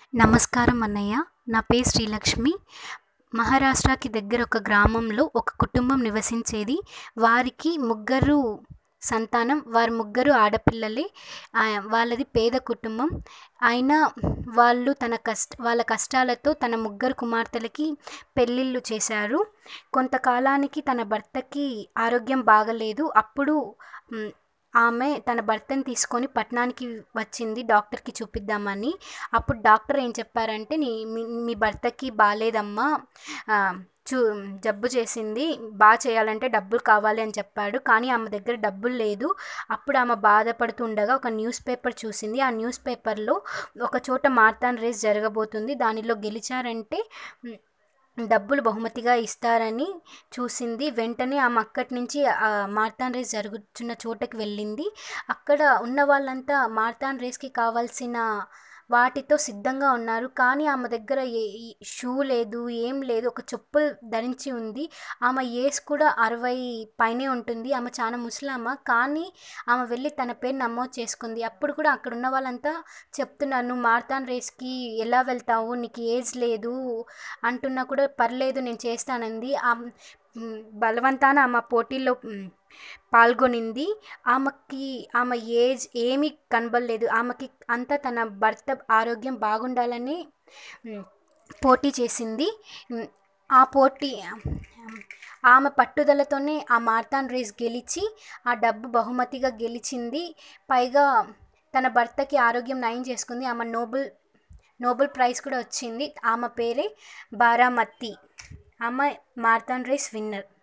నమస్కారం అన్నయ్య. నా పేరు శ్రీలక్ష్మి. మహారాష్ట్రకి దగ్గర ఒక గ్రామంలో ఒక కుటుంబం నివసించేది. వారికి ముగ్గురు సంతానం. వారు ముగ్గురు ఆడపిల్లలే. వాళ్ళది పేద కుటుంబం. అయినా వాళ్ళు వాళ్ళ కష్టాలతో తన ముగ్గురు కుమార్తెలకి పెళ్ళిళ్ళు చేశారు. కొంతకాలానికి తన భర్తకి ఆరోగ్యం బాగలేదు. అప్పుడు ఆమె తన భర్తని తీసుకొని పట్టణానికి వచ్చింది డాక్టర్కి చూపిద్దామని. అప్పుడు డాక్టర్ ఏం చెప్పారంటే, మీ భర్తకి బాలేదమ్మా, ఆ, చూ జబ్బు చేసింది, బాగా చేయాలంటే డబ్బులు కావాలి అని చెప్పాడు. కానీ ఆమె దగ్గర డబ్బులు లేదు. అప్పుడు ఆమె బాధపడుతుండగా ఒక న్యూస్ పేపర్ చూసింది. ఆ న్యూస్ పేపర్లో ఒక చోట మారథాన్ రేస్ జరగబోతుంది, దానిలో గెలిచారంటే డబ్బులు బహుమతిగా ఇస్తారని చూసింది. వెంటనే ఆమె అక్కడి నుంచి మారథాన్ రేస్ జరుగుతున్న చోటకి వెళ్ళింది. అక్కడ ఉన్న వాళ్ళంతా మారథాన్ రేస్కి కావాల్సిన వాటితో సిద్ధంగా ఉన్నారు. కానీ ఆమె దగ్గర షూ లేదు, ఏం లేదు. ఒక చెప్పులు ధరించి ఉంది. ఆమె ఏజ్ కూడా 60 పైనే ఉంటుంది. ఆమె చాలా ముసలామ. కానీ ఆమె వెళ్ళి తన పేరు నమోదు చేసుకుంది. అప్పుడు కూడా అక్కడ ఉన్న వాళ్ళంతా చెప్తున్నారు, నువ్వు మారథాన్ రేస్కి ఎలా వెళ్తావు, నీకు ఏజ్ లేదు అంటున్నా కూడా పర్లేదు నేను చేస్తానంది. బలవంతాన ఆమె పోటీల్లో పాల్గొనింది. ఆమె ఏజ్ ఏమీ కనబడలేదు. ఆమెకి అంతా తన భర్త ఆరోగ్యం బాగుండాలని పోటీ చేసింది. ఆ పోటీ ఆమె పట్టుదలతోనే ఆ మారథాన్ రేస్ గెలిచి ఆ డబ్బు బహుమతిగా గెలిచింది. పైగా తన భర్తకి ఆరోగ్యం నయం చేసుకుంది. ఆమె నోబెల్ ప్రైజ్ కూడా వచ్చింది. ఆమె పేరే బారామతి. ఆమె మారథాన్ రేస్ విన్నర్.